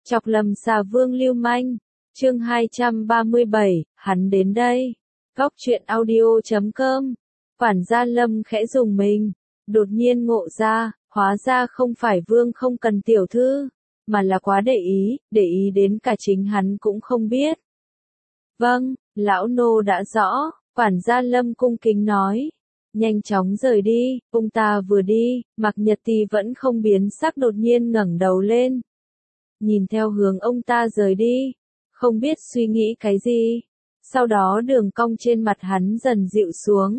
Chọc lầm xà vương lưu manh. Chương 237, hắn đến đây. Góc truyện audio.com. Quản gia Lâm khẽ dùng mình, đột nhiên ngộ ra, hóa ra không phải vương không cần tiểu thư, mà là quá để ý đến cả chính hắn cũng không biết. Vâng, lão nô đã rõ, quản gia Lâm cung kính nói. Nhanh chóng rời đi, ông ta vừa đi, Mạc Nhật Tì vẫn không biến sắc đột nhiên ngẩng đầu lên. Nhìn theo hướng ông ta rời đi, không biết suy nghĩ cái gì. Sau đó đường cong trên mặt hắn dần dịu xuống.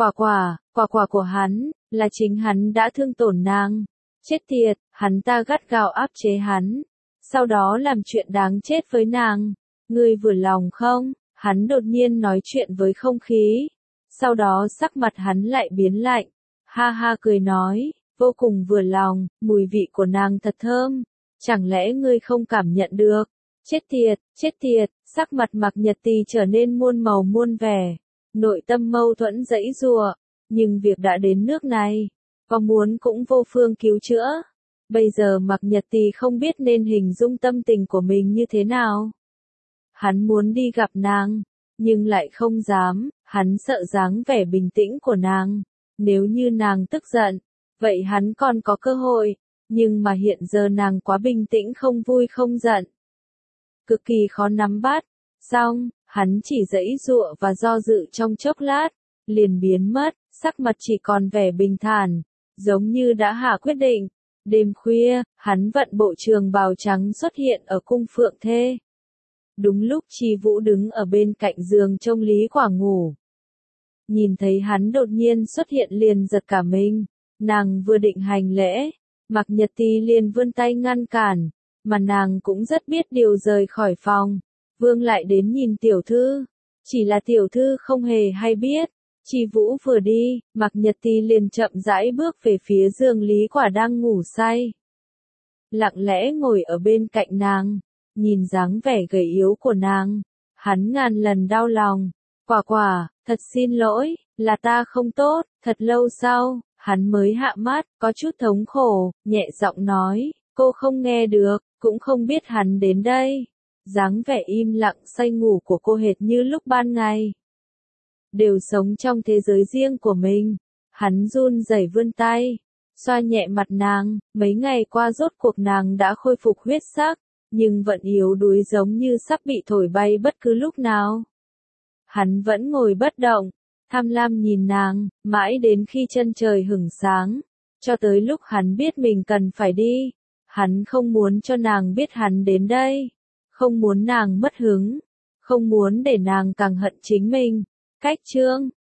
Quả của hắn, là chính hắn đã thương tổn nàng. Chết tiệt, hắn ta gắt gao áp chế hắn. Sau đó làm chuyện đáng chết với nàng. Ngươi vừa lòng không? Hắn đột nhiên nói chuyện với không khí. Sau đó sắc mặt hắn lại biến lạnh. Ha ha cười nói, vô cùng vừa lòng, mùi vị của nàng thật thơm. Chẳng lẽ ngươi không cảm nhận được? Chết tiệt, sắc mặt Mạc Nhật Tì trở nên muôn màu muôn vẻ. Nội tâm mâu thuẫn giãy giụa, nhưng việc đã đến nước này, có muốn cũng vô phương cứu chữa. Bây giờ Mạc Nhật Tì không biết nên hình dung tâm tình của mình như thế nào. Hắn muốn đi gặp nàng, nhưng lại không dám, hắn sợ dáng vẻ bình tĩnh của nàng. Nếu như nàng tức giận, vậy hắn còn có cơ hội, nhưng mà hiện giờ nàng quá bình tĩnh không vui không giận. Cực kỳ khó nắm bắt, xong, hắn chỉ giãy giụa và do dự trong chốc lát, liền biến mất, sắc mặt chỉ còn vẻ bình thản, giống như đã hạ quyết định. Đêm khuya, hắn vận bộ trường bào trắng xuất hiện ở cung Phượng Thê. Đúng lúc Chi Vũ đứng ở bên cạnh giường trông Lý Quả ngủ. Nhìn thấy hắn đột nhiên xuất hiện liền giật cả mình, nàng vừa định hành lễ, Mạc Nhật Tì liền vươn tay ngăn cản, mà nàng cũng rất biết điều rời khỏi phòng. Vương lại đến nhìn tiểu thư, chỉ là tiểu thư không hề hay biết. Chi Vũ vừa đi, Mạc Nhật Tì liền chậm rãi bước về phía giường Lý Quả đang ngủ say. Lặng lẽ ngồi ở bên cạnh nàng, nhìn dáng vẻ gầy yếu của nàng, hắn ngàn lần đau lòng. Quả, thật xin lỗi, là ta không tốt. Thật lâu sau, hắn mới hạ mắt, có chút thống khổ, nhẹ giọng nói, cô không nghe được, cũng không biết hắn đến đây. Dáng vẻ im lặng say ngủ của cô hệt như lúc ban ngày. Đều sống trong thế giới riêng của mình. Hắn run rẩy vươn tay, xoa nhẹ mặt nàng, mấy ngày qua rốt cuộc nàng đã khôi phục huyết sắc, nhưng vẫn yếu đuối giống như sắp bị thổi bay bất cứ lúc nào. Hắn vẫn ngồi bất động, tham lam nhìn nàng, mãi đến khi chân trời hửng sáng, cho tới lúc hắn biết mình cần phải đi. Hắn không muốn cho nàng biết hắn đến đây, không muốn nàng mất hứng, không muốn để nàng càng hận chính mình. Cách chương